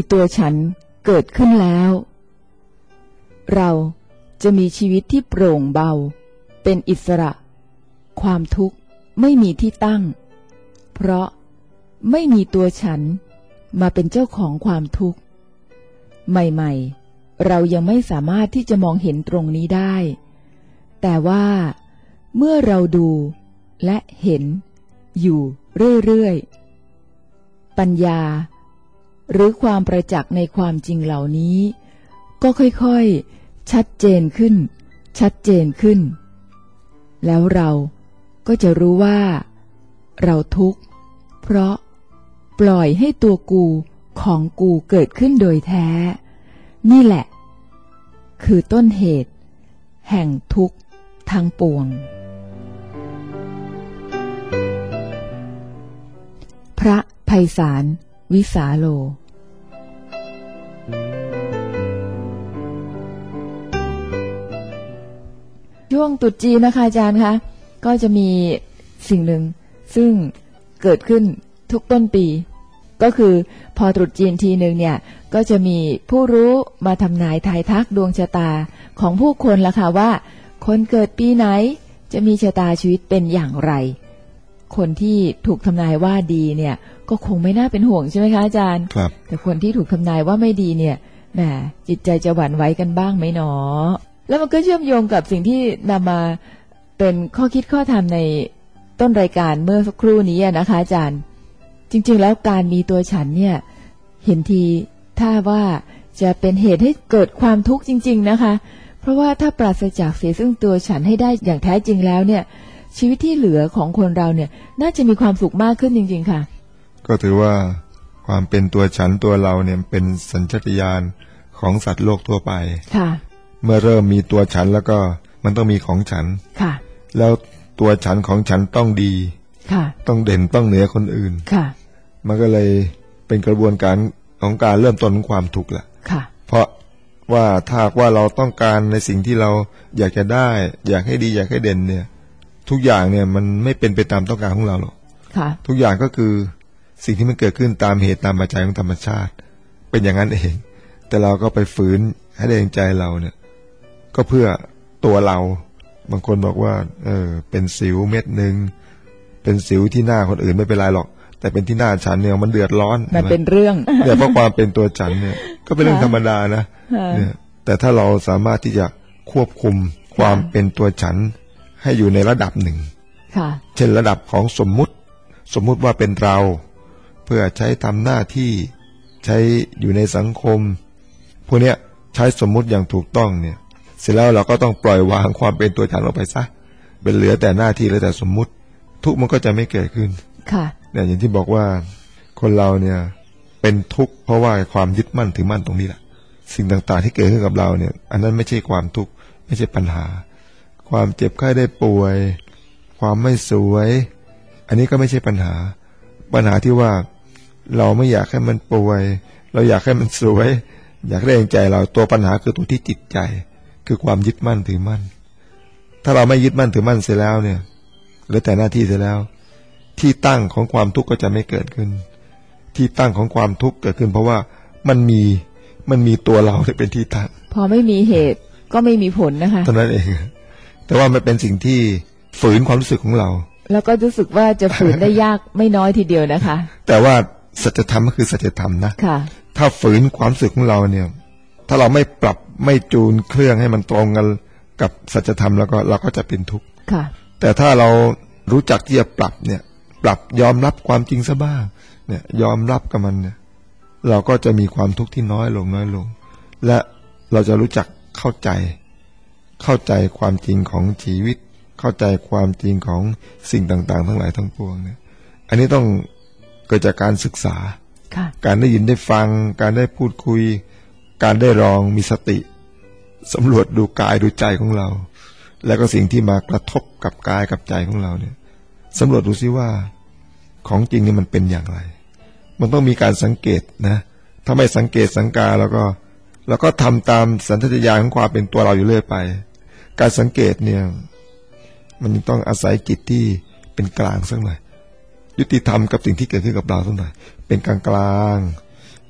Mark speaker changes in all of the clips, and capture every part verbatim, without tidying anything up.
Speaker 1: ตัวฉันเกิดขึ้นแล้วเราจะมีชีวิตที่โปร่งเบาเป็นอิสระความทุกข์ไม่มีที่ตั้งเพราะไม่มีตัวฉันมาเป็นเจ้าของความทุกข์ใหม่ๆเรายังไม่สามารถที่จะมองเห็นตรงนี้ได้แต่ว่าเมื่อเราดูและเห็นอยู่เรื่อยๆปัญญาหรือความประจักษ์ในความจริงเหล่านี้ก็ค่อยๆชัดเจนขึ้นชัดเจนขึ้นแล้วเราก็จะรู้ว่าเราทุกข์เพราะปล่อยให้ตัวกูของกูเกิดขึ้นโดยแท้นี่แหละคือต้นเหตุแห่งทุกข์ทั้งปวงพระไพศาลวิสาโลช่วงตรุษจีนนะคะอาจารย์คะก็จะมีสิ่งหนึ่งซึ่งเกิดขึ้นทุกต้นปีก็คือพอตรุษจีนทีหนึ่งเนี่ยก็จะมีผู้รู้มาทำนายทายทักดวงชะตาของผู้คนละค่ะว่าคนเกิดปีไหนจะมีชะตาชีวิตเป็นอย่างไรคนที่ถูกทำนายว่าดีเนี่ยก็คงไม่น่าเป็นห่วงใช่ไหมคะอาจารย์ครับแต่คนที่ถูกทำนายว่าไม่ดีเนี่ยแหมจิตใจจะหวั่นไหวกันบ้างไหมหนอแล้วมันก็เชื่อมโยงกับสิ่งที่นำมาเป็นข้อคิดข้อธรรมในต้นรายการเมื่อสักครู่นี้นะคะอาจารย์จริงๆแล้วการมีตัวฉันเนี่ยเห็นทีถ้าว่าจะเป็นเหตุให้เกิดความทุกข์จริงๆนะคะเพราะว่าถ้าปราศจากเสียซึ่งตัวฉันให้ได้อย่างแท้จริงแล้วเนี่ยชีวิตที่เหลือของคนเราเนี่ยน่าจะมีความสุขมากขึ้นจริงๆค่ะ
Speaker 2: ก็ถือว่าความเป็นตัวฉันตัวเราเนี่ยเป็นสัญชาตญาณของสัตว์โลกทั่วไปค่ะเมื่อเริ่มมีตัวฉันแล้วก็มันต้องมีของฉันค่ะแล้วตัวฉันของฉันต้องดีค่ะต้องเด่นต้องเหนือคนอื่นค่ะมันก็เลยเป็นกระบวนการของการเริ่มต้นของความทุกข์แหละค่ะเพราะว่าถ้าว่าเราต้องการในสิ่งที่เราอยากจะได้อยากให้ดีอยากให้เด่นเนี่ยทุกอย่างเนี่ยมันไม่เป็นไปตามต้องการของเราหรอกค่ะทุกอย่างก็คือสิ่งที่มันเกิดขึ้นตามเหตุตามปัจจัยของธรรมชาติเป็นอย่างนั้นเองแต่เราก็ไปฝืนให้ได้ใจเราเนี่ยก็เพื่อตัวเราบางคนบอกว่าเออเป็นสิวเม็ดนึงเป็นสิวที่หน้าคนอื่นไม่เป็นไรหรอกแต่เป็นที่หน้าฉันเนี่ยมันเดือดร้อน
Speaker 1: มันเป็นเรื่อง
Speaker 2: เนี่ยเพราะความเป็นตัวฉันเนี่ยก็เป็นเรื่องธรรมดานะเนี่ยแต่ถ้าเราสามารถที่จะควบคุมความเป็นตัวฉันให้อยู่ในระดับหนึ่งเช่นระดับของสมมุติสมมุติว่าเป็นเราเพื่อใช้ทำหน้าที่ใช้อยู่ในสังคมพวกเนี้ยใช้สมมุติอย่างถูกต้องเนี่ยเสร็จแล้วเราก็ต้องปล่อยวางความเป็นตัวฉันออกไปซะเป็นเหลือแต่หน้าที่เหลือแต่สมมุติทุกข์มันก็จะไม่เกิดขึ้นค่ะเนี่ยอย่างที่บอกว่าคนเราเนี่ยเป็นทุกข์เพราะว่าความยึดมั่นถือมั่นตรงนี้แหละสิ่งต่างๆที่เกิดขึ้นกับเราเนี่ยอันนั้นไม่ใช่ความทุกข์ไม่ใช่ปัญหาความเจ็บไข้ได้ป่วยความไม่สวยอันนี้ก็ไม่ใช่ปัญหาปัญหาที่ว่าเราไม่อยากให้มันป่วยเราอยากให้มันสวยอยากได้อย่างใจเราตัวปัญหาคือตัวที่จิตใจคือความยึดมั่นถือมั่นถ้าเราไม่ยึดมั่นถือมั่นเสียแล้วเนี่ยเหลือแต่หน้าที่เสียแล้วที่ตั้งของความทุกข์ก็จะไม่เกิดขึ้นที่ตั้งของความทุกข์เกิดขึ้นเพราะว่ามันมีมันมีตัวเราที่เป็นที่ตั้ง
Speaker 1: พอไม่มีเหตุก็ไม่มีผลนะคะ
Speaker 2: เท่านั้นเองแต่ว่ามันเป็นสิ่งที่ฝืนความรู้สึกของเรา
Speaker 1: แล้วก็รู้สึกว่าจะฝืนได้ยากไม่น้อยทีเดียวนะคะ
Speaker 2: แต่ว่าสัจธรรมก็คือสัจธรรมนะค่ะถ้าฝืนความรู้สึกของเราเนี่ยถ้าเราไม่ปรับไม่จูนเครื่องให้มันตรงกันกับสัจธรรมแล้วก็เราก็จะเป็นทุกข์ค่ะแต่ถ้าเรารู้จักที่จะปรับเนี่ยปรับยอมรับความจริงซะบ้างเนี่ยยอมรับกับมันเนี่ยเราก็จะมีความทุกข์ที่น้อยลงน้อยลงและเราจะรู้จักเข้าใจเข้าใจความจริงของชีวิตเข้าใจความจริงของสิ่งต่างๆทั้งหลายทั้งปวงเนี่ยอันนี้ต้องเกิดจากการศึกษาการได้ยินได้ฟังการได้พูดคุยการได้ลองมีสติสำรวจดูกายดูใจของเราแล้วก็สิ่งที่มากระทบกับกายกับใจของเราเนี่ยสำรวจดูซิว่าของจริงนี่มันเป็นอย่างไรมันต้องมีการสังเกตนะถ้าไม่สังเกตสังกาแล้วก็แล้วก็ทำตามสัญชาตญาณของความเป็นตัวเราอยู่เรื่อยไปการสังเกตเนี่ยมันต้องอาศัยจิตที่เป็นกลางสักหน่อยยุติธรรมกับสิ่งที่เกิดขึ้นกับเราสักหน่อยเป็นกลางกลาง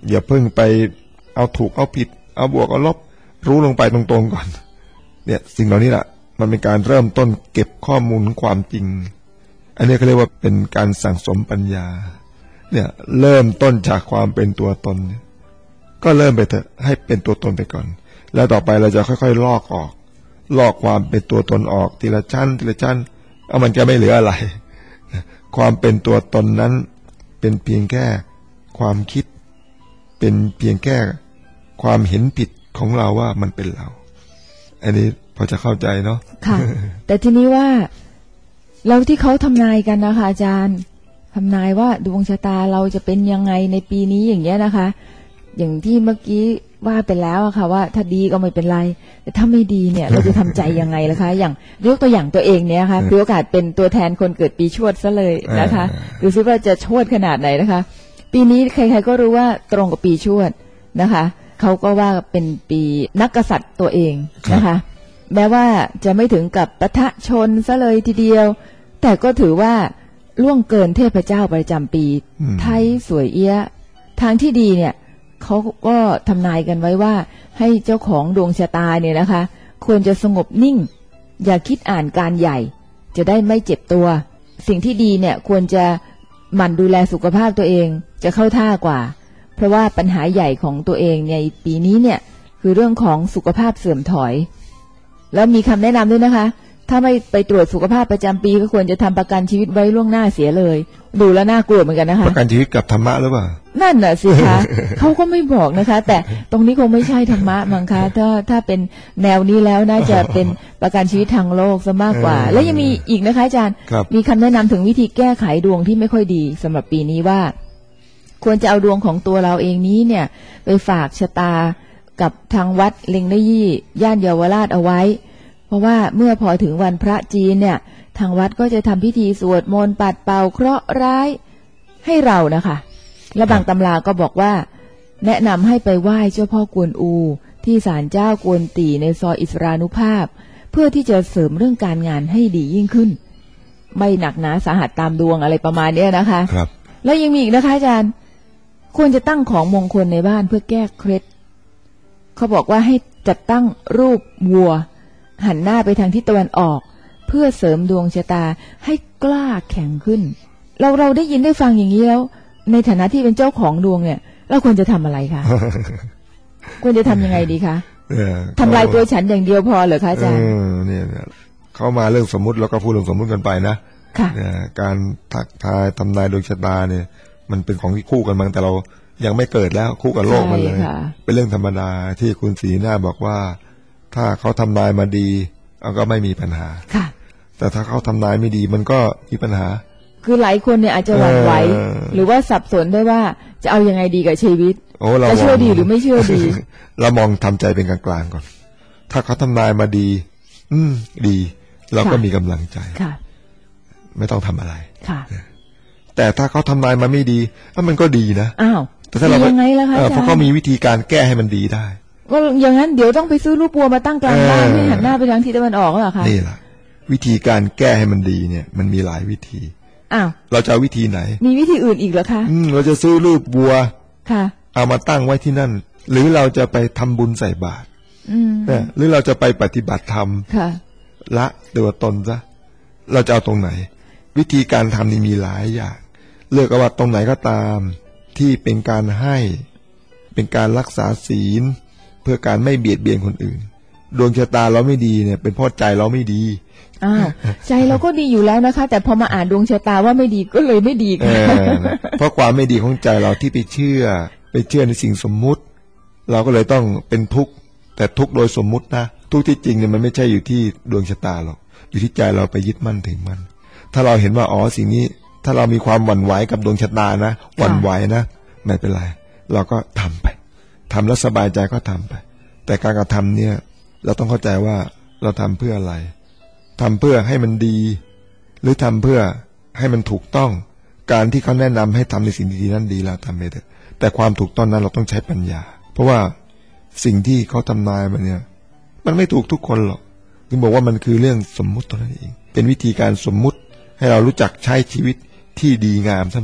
Speaker 2: อย่าเพิ่งไปเอาถูกเอาผิดเอาบวกเอาลบรู้ลงไปตรงๆก่อนเนี่ยสิ่งเหล่านี้แหละมันเป็นการเริ่มต้นเก็บข้อมูลความจริงอันนี้เขาเรียกว่าเป็นการสั่งสมปัญญาเนี่ยเริ่มต้นจากความเป็นตัวตนก็เริ่มไปเถอะให้เป็นตัวตนไปก่อนแล้วต่อไปเราจะค่อยๆลอกออกลอกความเป็นตัวตนออกทีละชั้นทีละชั้นเอามันจะไม่เหลืออะไรความเป็นตัวตนนั้นเป็นเพียงแค่ความคิดเป็นเพียงแค่ความเห็นผิดของเราว่ามันเป็นเราอันนี้พอจะเข้าใจเนาะ
Speaker 1: ค่ะแต่ทีนี้ว่าแล้วที่เขาทำนายกันนะคะอาจารย์ทำนายว่าดวงชะตาเราจะเป็นยังไงในปีนี้อย่างเงี้ยนะคะอย่างที่เมื่อกี้ว่าไปแล้วอะค่ะว่าถ้าดีก็ไม่เป็นไรแต่ถ้าไม่ดีเนี่ยเราจะทำใจยังไงล่ะคะอย่างยกตัวอย่างตัวเองเนี่ยค่ะมีโอกาสเป็นตัวแทนคนเกิดปีชวดซะเลยนะคะดูซิว่าจะชวดขนาดไหนนะคะปีนี้ใครๆก็รู้ว่าตรงกับปีชวดนะคะเขาก็ว่าเป็นปีนักกษัตริย์ตัวเองนะคะแม้ว่าจะไม่ถึงกับปะทะชนซะเลยทีเดียวแต่ก็ถือว่าล่วงเกินเทพเจ้าประจำปีไทยสวยเอี้ยทางที่ดีเนี่ยเขาก็ทำนายกันไว้ว่าให้เจ้าของดวงชะตาเนี่ยนะคะควรจะสงบนิ่งอย่าคิดอ่านการใหญ่จะได้ไม่เจ็บตัวสิ่งที่ดีเนี่ยควรจะหมั่นดูแลสุขภาพตัวเองจะเข้าท่ากว่าเพราะว่าปัญหาใหญ่ของตัวเองในปีนี้เนี่ยคือเรื่องของสุขภาพเสื่อมถอยแล้วมีคำแนะนำด้วยนะคะถ้าไม่ไปตรวจสุขภาพประจำปีก็ควรจะทำประกันชีวิตไว้ล่วงหน้าเสียเลยดูแล้วน่ากลัวเหมือนกันนะคะ
Speaker 2: ประกันชีวิตกับธรรมะหรือเปล่า
Speaker 1: นั่นน่ะสิคะ เขาก็ไม่บอกนะคะแต่ตรงนี้คงไม่ใช่ธรรมะมั้งคะถ้าถ้าเป็นแนวนี้แล้วน่าจะเป็นประกันชีวิตทางโลกซะมากกว่าแล้วยังมีอีกนะคะอาจารย์มีคำแนะนำถึงวิธีแก้ไขดวงที่ไม่ค่อยดีสำหรับปีนี้ว่าควรจะเอาดวงของตัวเราเองนี้เนี่ยไปฝากชะตากับทางวัดเล็งนยี่ย่านเยาวราชเอาไว้เพราะว่าเมื่อพอถึงวันพระจีนเนี่ยทางวัดก็จะทำพิธีสวดมนต์ปัดเป่าเคราะห์ร้ายให้เรานะคะและบางตำราก็บอกว่าแนะนำให้ไปไหว้เจ้าพ่อกวนอูที่ศาลเจ้ากวนตีในซอยอิสรานุภาพเพื่อที่จะเสริมเรื่องการงานให้ดียิ่งขึ้นไม่หนักหนาสาหัสตามดวงอะไรประมาณนี้นะคะครับแล้วยังมีอีกนะคะอาจารย์ควรจะตั้งของมงคลในบ้านเพื่อแก้เคล็ดเขาบอกว่าให้จัดตั้งรูปวัวหันหน้าไปทางทิศตะวันออกเพื่อเสริมดวงชะตาให้กล้าแข็งขึ้นเราเราได้ยินได้ฟังอย่างนี้แล้วในฐานะที่เป็นเจ้าของดวงเนี่ยเราควรจะทำอะไรคะ ควรจะทำยังไงดีคะทำลายตัวฉันอย่างเดียวพอเหรอคะอาจารย์
Speaker 2: เนี่ยเข้ามาเรื่องสมมุติแล้วก็พูดเรื่องสมมุติกันไปนะการทักทายทำนายดวงชะตาเนี่ยมันเป็นของที่คู่กันมาแต่เรายังไม่เกิดแล้วคู่กับโลกมันเลยเป็นเรื่องธรรมดาที่คุณศรีหน้าบอกว่าถ้าเขาทำนายมาดีเราก็ไม่มีปัญหาค่ะแต่ถ้าเขาทำนายไม่ดีมันก็มีปัญหา
Speaker 1: คือหลายคนเนี่ยอาจจะหวั่นไหวหรือว่าสับสนได้ว่าจะเอายังไงดีกับชีวิตจะเชื่อดีหรือไม่เชื่อดี
Speaker 2: เรามองทำใจเป็นกลางๆก่อนถ้าเขาทำนายมาดีอืมดีเราก็มีกำลังใจค่ะไม่ต้องทำอะไรค่ะแต่ถ้าเขาทำนายมาไม่ดีมันก็ดีนะ
Speaker 1: อ้าวแต่ถ้าเรายังไงล่ะคะ
Speaker 2: เพราะเขามีวิธีการแก้ให้มันดีได้
Speaker 1: ก็อย่างนั้นเดี๋ยวต้องไปซื้อรูปวัวมาตั้งกลางบ้านให้หันหน้าไปทางทิศตะวันออกเหรอคะ
Speaker 2: นี่แหละวิธีการแก้ให้มันดีเนี่ยมันมีหลายวิธี
Speaker 1: อ้าว
Speaker 2: เราจะเอาวิธีไหน
Speaker 1: มีวิธีอื่นอีกเหรอคะ
Speaker 2: อืมเราจะซื้อรูปวัวค่ะเอามาตั้งไว้ที่นั่นหรือเราจะไปทำบุญใส่บาตรอืมเนี่ยหรือเราจะไปปฏิบัติธรรมค่ะละตัวตนซะเราจะเอาตรงไหนวิธีการทำนี่มีหลายอย่างเลือกเอาว่าตรงไหนก็ตามที่เป็นการให้เป็นการรักษาศีลเพื่อการไม่เบียดเบียนคนอื่นดวงชะตาเราไม่ดีเนี่ยเป็นเพราะใจเราไม่ดี
Speaker 1: อ้าวใจเราก็ดีอยู่แล้วนะคะแต่พอมาอ่านดวงชะตาว่าไม่ดีก็เลยไม่ดีกัน
Speaker 2: เพราะความไม่ดีของใจเราที่ไปเชื่อไปเชื่อในสิ่งสมมุติเราก็เลยต้องเป็นทุกข์แต่ทุกข์โดยสมมุตินะทุกข์ที่จริงเนี่ยมันไม่ใช่อยู่ที่ดวงชะตาหรอกอยู่ที่ใจเราไปยึดมั่นถือมั่นถ้าเราเห็นว่าอ๋อสิ่งนี้ถ้าเรามีความหวั่นไหวกับดวงชะตานะหวั่นไหวนะไม่เป็นไรเราก็ทำไปทำแล้วสบายใจก็ทำไปแต่การกระทำเนี่ยเราต้องเข้าใจว่าเราทำเพื่ออะไรทำเพื่อให้มันดีหรือทำเพื่อให้มันถูกต้องการที่เขาแนะนำให้ทำในสิ่งดีๆนั้นดีแล้วทำไปเถอะแต่ความถูกต้องนั้นเราต้องใช้ปัญญาเพราะว่าสิ่งที่เขาทำนายมาเนี่ยมันไม่ถูกทุกคนหรอกถึงบอกว่ามันคือเรื่องสมมุติตัวนั้นเองเป็นวิธีการสมมุติให้เรารู้จักใช้ชีวิตที่ดีงามซะหน่อย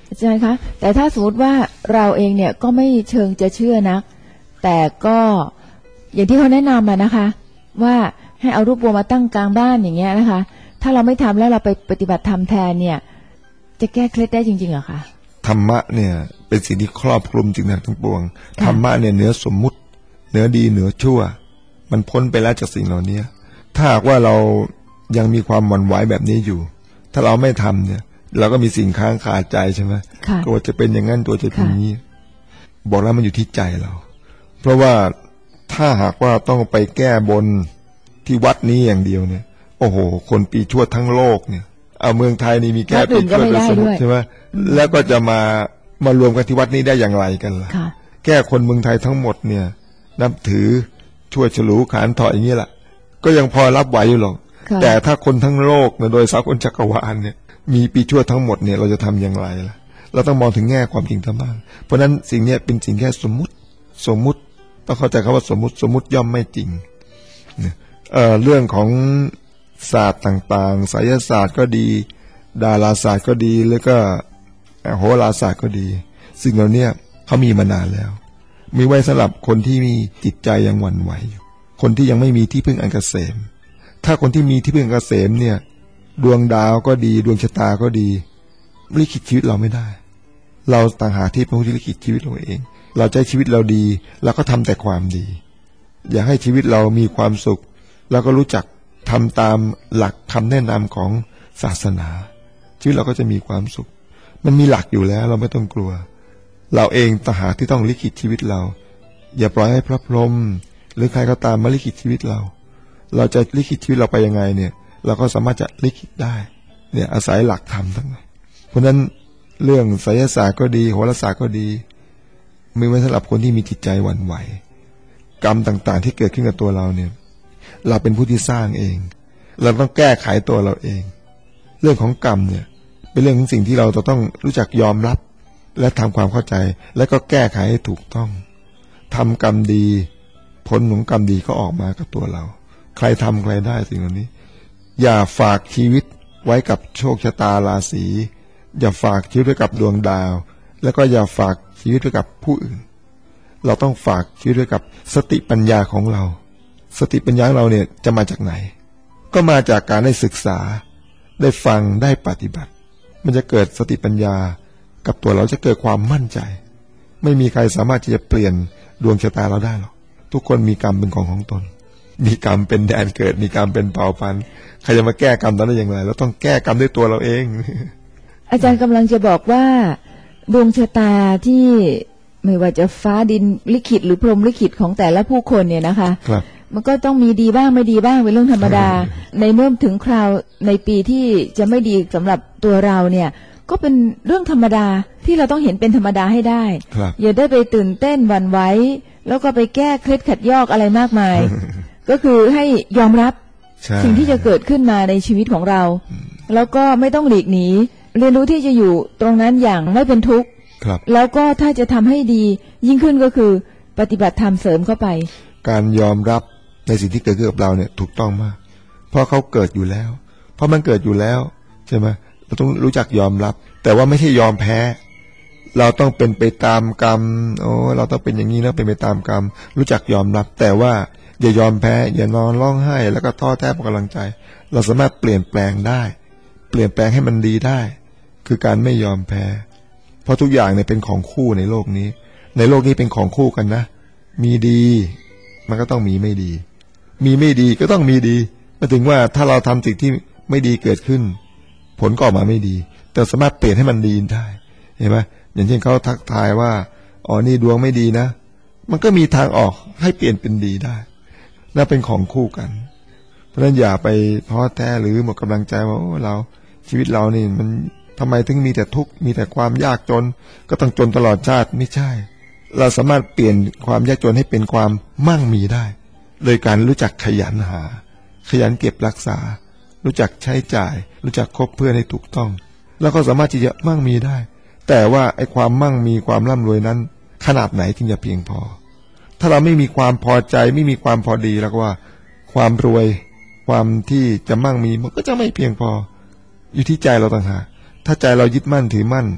Speaker 1: ใช่ไหมคะแต่ถ้าสมมติว่าเราเองเนี่ยก็ไม่เชิงจะเชื่อนักแต่ก็อย่างที่เขาแนะนำมานะคะว่าให้เอารูปบัวมาตั้งกลางบ้านอย่างเงี้ยนะคะถ้าเราไม่ทำแล้วเราไปปฏิบัติธรรมแทนเนี่ยจะแก้เคล็ดได้จริงๆเหรอคะ
Speaker 2: ธรรมะเนี่ยเป็นสิ่งที่ครอบคลุมจึงนั้นทั้งปวงธรรมะเนี่ยเหนือสมมุติเหนือดีเหนือชั่วมันพ้นไปแล้วจากสิ่งเหล่านี้ถ้าหากว่าเรายังมีความหวั่นไหวแบบนี้อยู่ถ้าเราไม่ทำเนี่ยเราก็มีสิ่งค้างคาใจใช่ไหมตัวจะเป็นอย่างนั้นตัวจะเป็นอย่างนี้บอกแล้วมันอยู่ที่ใจเราเพราะว่าถ้าหากว่าต้องไปแก้บนที่วัดนี้อย่างเดียวเนี่ยโอ้โหคนปีชวดทั้งโลกเนี่ยเอาเมืองไทยนี่มีแก้ปีชวดเป็นสมุทรใช่ไหมแล้วก็จะมามารวมกันที่วัดนี้ได้อย่างไรกันล่ะแก้คนเมืองไทยทั้งหมดเนี่ยนับถือช่วยฉลูขานถอยอย่างนี้แหละก็ยังพอรับไหวอยู่หรอกแต่ถ้าคนทั้งโลกโดยสากลจักรวาลเนี่ยมีปีชวดทั้งหมดเนี่ยเราจะทำอย่างไรล่ะเราต้องมองถึงแง่ความจริงทั้งบ้างเพราะนั้นสิ่งนี้เป็นสิ่งแค่สมมุติสมมุติต้องเข้าใจคำว่าสมมุติสมมุติย่อมไม่จริงเนี่ย เอ่อ เรื่องของศาสตร์ต่างๆไสยศาสตร์ก็ดีดาราศาสตร์ก็ดีแล้วก็โหราศาสตร์ก็ดีสิ่งเหล่านี้เขามีมานานแล้วมีไว้สำหรับคนที่มีจิตใจยังหวั่นไหวอยู่คนที่ยังไม่มีที่พึ่งอันเกษมถ้าคนที่มีที่พึ่งอันเกษมเนี่ยดวงดาวก็ดีดวงชะตาก็ดีลิขิตชีวิตเราไม่ได้เราต่างหากที่เป็นผู้ที่ลิขิตชีวิตเราเองเราใจชีวิตเราดีเราก็ทำแต่ความดีอยากให้ชีวิตเรามีความสุขแล้วก็รู้จักทำตามหลักคำแนะนำของศาสนาชีวิตเราก็จะมีความสุขมันมีหลักอยู่แล้วเราไม่ต้องกลัวเราเองต่างหากที่ต้องลิขิตชีวิตเราอย่าปล่อยให้พระพรหมหรือใครก็ตามมาลิขิตชีวิตเราเราจะลิขิตชีวิตเราไปยังไงเนี่ยเราก็สามารถจะลิขิตได้เนี่ยอาศัยหลักธรรมทั้งนั้นเพราะนั้นเรื่องไสยศาสตร์ก็ดีโหราศาสตร์ก็ดีมีไว้สำหรับคนที่มีจิตใจหวั่นไหวกรรมต่างๆที่เกิดขึ้นกับตัวเราเนี่ยเราเป็นผู้ที่สร้างเองเราต้องแก้ไขตัวเราเองเรื่องของกรรมเนี่ยเป็นเรื่องของสิ่งที่เราจะต้องรู้จักยอมรับและทำความเข้าใจและก็แก้ไขให้ถูกต้องทำกรรมดีผลของกรรมดีก็ออกมากับตัวเราใครทำใครได้สิ่งเหล่านี้อย่าฝากชีวิตไว้กับโชคชะตาราศีอย่าฝากชีวิตไว้กับดวงดาวแล้วก็อย่าฝากชีวิตไว้กับผู้อื่นเราต้องฝากชีวิตไว้กับสติปัญญาของเราสติปัญญาของเราเนี่ยจะมาจากไหนก็มาจากการได้ศึกษาได้ฟังได้ปฏิบัติมันจะเกิดสติปัญญากับตัวเราจะเกิดความมั่นใจไม่มีใครสามารถที่จะเปลี่ยนดวงชะตาเราได้หรอกทุกคนมีกรรมเป็นของของตนมีกรรมเป็นแดนเกิดมีกรรมเป็นเผ่าพันธุ์ใครจะมาแก้กรรมได้อย่างไรเราต้องแก้กรรมด้วยตัวเราเอง
Speaker 1: อาจารย์กำลังจะบอกว่าดวงชะตาที่ไม่ว่าจะฟ้าดินลิขิตหรือพรหมลิขิตของแต่ละผู้คนเนี่ยนะคะ
Speaker 2: ครับ
Speaker 1: มันก็ต้องมีดีบ้างไม่ดีบ้างเป็นเรื่องธรรมดาในเมื่อถึงคราวในปีที่จะไม่ดีสำหรับตัวเราเนี่ยก็เป็นเรื่องธรรมดาที่เราต้องเห็นเป็นธรรมดาให้ได้อย่าได้ไปตื่นเต้นหวั่นไหวแล้วก็ไปแก้เคล็ดขัดยอกอะไรมากมาย ก็คือให้ยอมรับสิ่งที่จะเกิดขึ้นมาในชีวิตของเราแล้วก็ไม่ต้องหลีกหนีเรียนรู้ที่จะอยู่ตรงนั้นอย่างไม่เป็นทุกข์แล้วก็ถ้าจะทำให้ดียิ่งขึ้นก็คือปฏิบัติธรรมเสริมเข้าไป
Speaker 2: การยอมรับในสิ่งที่เกิดขึ้นกับเราเนี่ยถูกต้องมากเพราะเขาเกิดอยู่แล้วเพราะมันเกิดอยู่แล้วใช่ไหมเราต้องรู้จักยอมรับแต่ว่าไม่ใช่ยอมแพ้เราต้องเป็นไปตามกรรมโอ้เราต้องเป็นอย่างนี้นะเป็นไปตามกรรมรู้จักยอมรับแต่ว่าอย่ายอมแพ้อย่านอนร้องไห้แล้วก็ท้อแท้หมดกำลังใจเราสามารถเปลี่ยนแปลงได้เปลี่ยนแปลงให้มันดีได้คือการไม่ยอมแพ้เพราะทุกอย่างเนี่ยเป็นของคู่ในโลกนี้ในโลกนี้เป็นของคู่กันนะมีดีมันก็ต้องมีไม่ดีมีไม่ดีก็ต้องมีดีหมายถึงว่าถ้าเราทำสิ่งที่ไม่ดีเกิดขึ้นผลก็ออกมาไม่ดีแต่สามารถเปลี่ยนให้มันดีได้เห็นไหมอย่างเช่นเขาทักทายว่าอ๋อนี่ดวงไม่ดีนะมันก็มีทางออกให้เปลี่ยนเป็นดีได้นั่นเป็นของคู่กันเพราะฉะนั้นอย่าไปท้อแท้หรือหมดกำลังใจว่าโอ้เราชีวิตเรานี่มันทำไมถึงมีแต่ทุกข์มีแต่ความยากจนก็ต้องจนตลอดชาติไม่ใช่เราสามารถเปลี่ยนความยากจนให้เป็นความมั่งมีได้โดยการรู้จักขยันหาขยันเก็บรักษารู้จักใช้จ่ายรู้จักคบเพื่อนให้ถูกต้องแล้วก็สามารถที่จะมั่งมีได้แต่ว่าไอ้ความมั่งมีความร่ำรวยนั้นขนาดไหนถึงจะเพียงพอถ้าเราไม่มีความพอใจไม่มีความพอดีแล้วก็ว่าความรวยความที่จะมั่งมีมันก็จะไม่เพียงพออยู่ที่ใจเราต่างหากถ้าใจเรายึดมั่นถือมั่น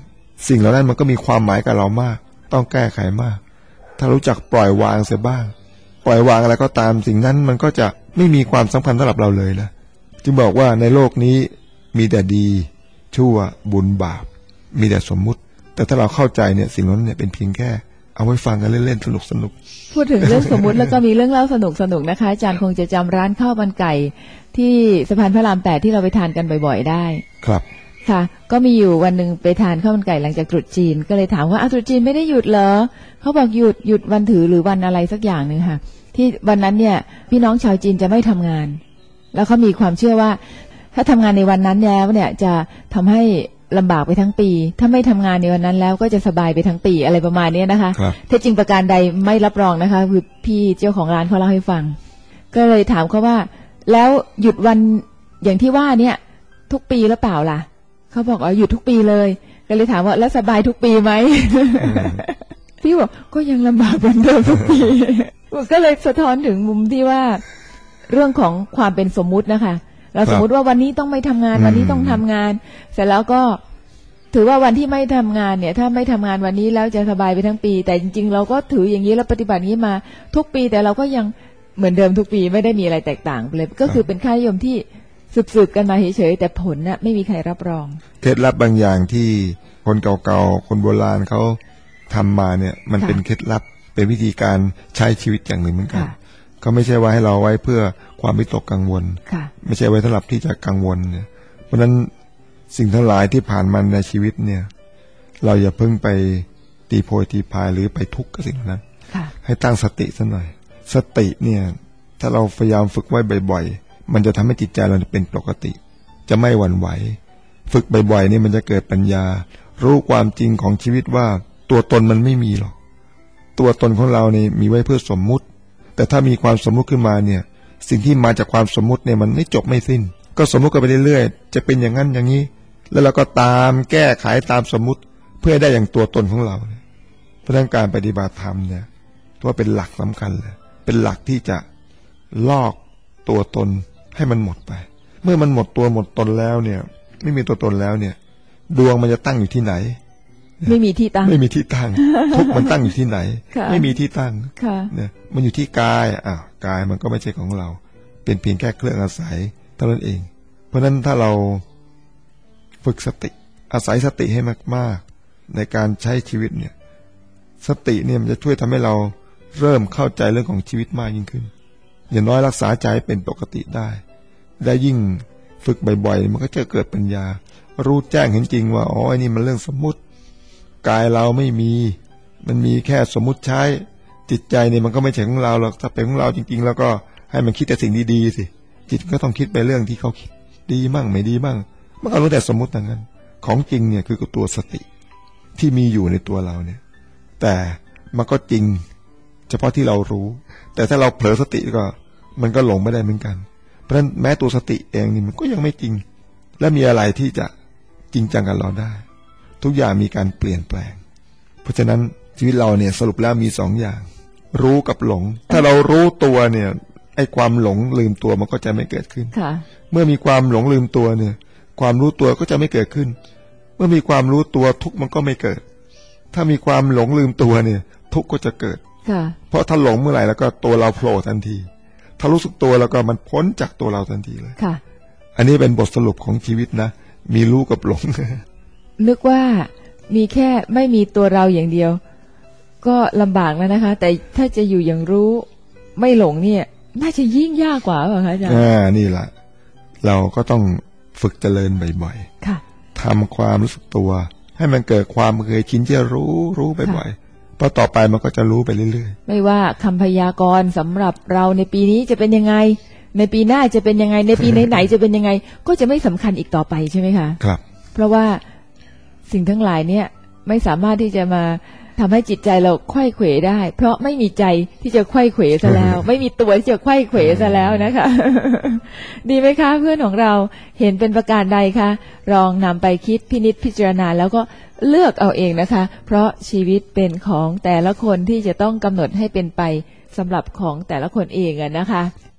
Speaker 2: สิ่งเหล่านั้นมันก็มีความหมายกับเรามากต้องแก้ไขมากถ้ารู้จักปล่อยวางเสียบ้างปล่อยวางอะไรก็ตามสิ่งนั้นมันก็จะไม่มีความสำคัญสำหรับเราเลยนะจึงบอกว่าในโลกนี้มีแต่ดีชั่วบุญบาปมีแต่สมมุติแต่ถ้าเราเข้าใจเนี่ยสิ่งนั้นเนี่ยเป็นเพียงแค่เอาไว้ฟังกันเล่นๆสนุกๆ
Speaker 1: พูดถึงเรื่องสมมุติแล้วก็มีเรื่องเล่าสนุกๆนะคะอาจารย์คงจะจำร้านข้าวมันไก่ที่สะพานพระรามแปดที่เราไปทานกันบ่อยๆได้
Speaker 2: ครับ
Speaker 1: ค่ะก็มีอยู่วันหนึ่งไปทานข้าวมันไก่หลังจากตรุษจีนก็เลยถามว่าอ้าวตรุษจีนไม่ได้หยุดเหรอเขาบอกหยุดหยุดวันถือหรือวันอะไรสักอย่างนึงค่ะที่วันนั้นเนี่ยพี่น้องชาวจีนจะไม่ทำงานแล้วเขามีความเชื่อว่าถ้าทำงานในวันนั้นแล้วเนี่ยจะทำให้ลำบากไปทั้งปีถ้าไม่ทำงานในวันนั้นแล้วก็จะสบายไปทั้งปีอะไรประมาณนี้นะคะแท้จริงประการใดไม่รับรองนะคะคือพี่เจ้าของร้านเขาเล่าให้ฟังก็เลยถามเขาว่าแล้วหยุดวันอย่างที่ว่าเนี่ยทุกปีหรือเปล่าล่ะเขาบอกอ๋อหยุดทุกปีเลยก็เลยถามว่าแล้วสบายทุกปีไหม พี่บอกก็ยังลำบากเหมือนเดิมทุกปี ก็เลยสะท้อนถึงมุมที่ว่าเรื่องของความเป็นสมมุตินะคะเราสมมุติว่าวันนี้ต้องไม่ทำงานวันนี้ต้องทำงานเสร็จแล้วก็ถือว่าวันที่ไม่ทำงานเนี่ยถ้าไม่ทำงานวันนี้แล้วจะสบายไปทั้งปีแต่จริงๆเราก็ถืออย่างนี้แล้วปฏิบัตินี้มาทุกปีแต่เราก็ยังเหมือนเดิมทุกปีไม่ได้มีอะไรแตกต่างเลยก็คือเป็นค่านิยมที่สืบๆกันมาเฉยๆแต่ผลน่ะไม่มีใครรับรอง
Speaker 2: เคล็ดลับบางอย่างที่คนเก่าๆคนโบราณเขาทำมาเนี่ยมันเป็นเคล็ดลับเป็นวิธีการใช้ชีวิตอย่างหนึ่งเหมือนกันก็ไม่ใช่ว่าให้เราไว้เพื่อความวิตกกังวลไม่ใช่ไว้สำหรับที่จะกังวลเนี่ยเพราะฉะนั้นสิ่งทั้งหลายที่ผ่านมาในชีวิตเนี่ยเราอย่าเพิ่งไปตีโพยตีพายหรือไปทุกข์กับสิ่งนั้นให้ตั้งสติซะหน่อยสติเนี่ยถ้าเราพยายามฝึกไว้บ่อยๆมันจะทำให้จิตใจเราเป็นปกติจะไม่หวั่นไหวฝึกบ่อยๆนี่มันจะเกิดปัญญารู้ความจริงของชีวิตว่าตัวตนมันไม่มีหรอกตัวตนของเรานี่มีไว้เพื่อสมมุติแต่ถ้ามีความสมมุติขึ้นมาเนี่ยสิ่งที่มาจากความสมมุติเนี่ยมันไม่จบไม่สิ้นก็สมมุติกันไปเรื่อยๆจะเป็นอย่างนั้นอย่างนี้แล้วเราก็ตามแก้ไขตามสมมุติเพื่อได้อย่างตัวตนของเราเพราะฉะนั้นการปฏิบัติธรรมเนี่ยถือว่าเป็นหลักสำคัญเลยเป็นหลักที่จะลอกตัวตนให้มันหมดไปเมื่อมันหมดตัวหมดตนแล้วเนี่ยไม่มีตัวตนแล้วเนี่ยดวงมันจะตั้งอยู่ที่ไหน
Speaker 1: ไม่มีที่ตั้ง
Speaker 2: ไม่มีที่ตั้งทุกมันตั้งอยู่ที่ไหนไม่มีที่ตั้งเนี่ยมันอยู่ที่กายอ้าวกายมันก็ไม่ใช่ของเราเป็นเพียงแค่เครื่องอาศัยเท่านั้นเองเพราะฉะนั้นถ้าเราฝึกสติอาศัยสติให้มากๆในการใช้ชีวิตเนี่ยสติเนี่ยมันจะช่วยทำให้เราเริ่มเข้าใจเรื่องของชีวิตมากยิ่งขึ้นอย่างน้อยรักษาใจเป็นปกติได้และยิ่งฝึกบ่อยๆมันก็จะเกิดปัญญารู้แจ้งเห็นจริงว่าอ๋อไอ้นี่มันเรื่องสมมุติกายเราไม่มีมันมีแค่สมมุติใช้จิตใจเนี่ยมันก็ไม่ใช่ของเราหรอกถ้าเป็นของเราจริงๆแล้วก็ให้มันคิดแต่สิ่งดีๆสิจิตก็ต้องคิดไปเรื่องที่เขาคิดดีมั่งไม่ดีมั่งมันก็รู้แต่สมมุติอย่างนั้นของจริงเนี่ยคือตัวสติที่มีอยู่ในตัวเราเนี่ยแต่มันก็จริงเฉพาะที่เรารู้แต่ถ้าเราเผลอสติก็มันก็หลงไม่ได้เหมือนกันเพราะฉะนั้นแม้ตัวสติเองนี่มันก็ยังไม่จริงและมีอะไรที่จะจริงจังกับเราได้ทุกอย่างมีการเปลี่ยนแปลงเพราะฉะนั้นชีวิตเราเนี่ยสรุปแล้วมีสองอย่างรู้กับหลงถ้าเรารู้ตัวเนี่ยไอ้ความหลงลืมตัวมันก็จะไม่เกิดขึ้นเมื่อมีความหลงลืมตัวเนี่ยความรู้ตัวก็จะไม่เกิดขึ้นเมื่อมีความรู้ตัวทุกข์มันก็ไม่เกิดถ้ามีความหลงลืมตัวเนี่ยทุกข์ก็จะเกิดเพราะถ้าหลงเมื่อไหร่แล้วก็ตัวเราโผล่ทันทีถ้ารู้สึกตัวแล้วก็มันพ้นจากตัวเราทันทีเลยอันนี้เป็นบทสรุปของชีวิตนะมีรู้กับหลง
Speaker 1: นึกว่ามีแค่ไม่มีตัวเราอย่างเดียวก็ลำบากแล้วนะคะแต่ถ้าจะอยู่อย่างรู้ไม่หลงเนี่ยน่าจะยิ่งยากกว่าป่ะคะอาจารย์
Speaker 2: อ่านี่แหละเราก็ต้องฝึกเจริญบ่อยๆค่ะทำความรู้สึกตัวให้มันเกิดความเคยชินที่จะรู้รู้บ่อยๆพอต่อไปมันก็จะรู้ไปเรื่อย
Speaker 1: ๆไม่ว่าคำพยากรณ์สำหรับเราในปีนี้จะเป็นยังไงในปีหน้าจะเป็นยังไงในปีไหนๆจะเป็นยังไงก็จะไม่สำคัญอีกต่อไปใช่ไหมคะ
Speaker 2: ครับ
Speaker 1: เพราะว่าสิ่งทั้งหลายเนี่ยไม่สามารถที่จะมาทำให้จิตใจเราไขว้เขวได้เพราะไม่มีใจที่จะไขว้เขวซะแล้ว ไม่มีตัวที่จะไขว้เขวซะแล้วนะคะ ดีไหมคะเพื่อนของเราเห็นเป็นประการใดคะลองนำไปคิดพินิจพิจารณาแล้วก็เลือกเอาเองนะคะเพราะชีวิตเป็นของแต่ละคนที่จะต้องกำหนดให้เป็นไปสำหรับของแต่ละคนเองอะนะคะ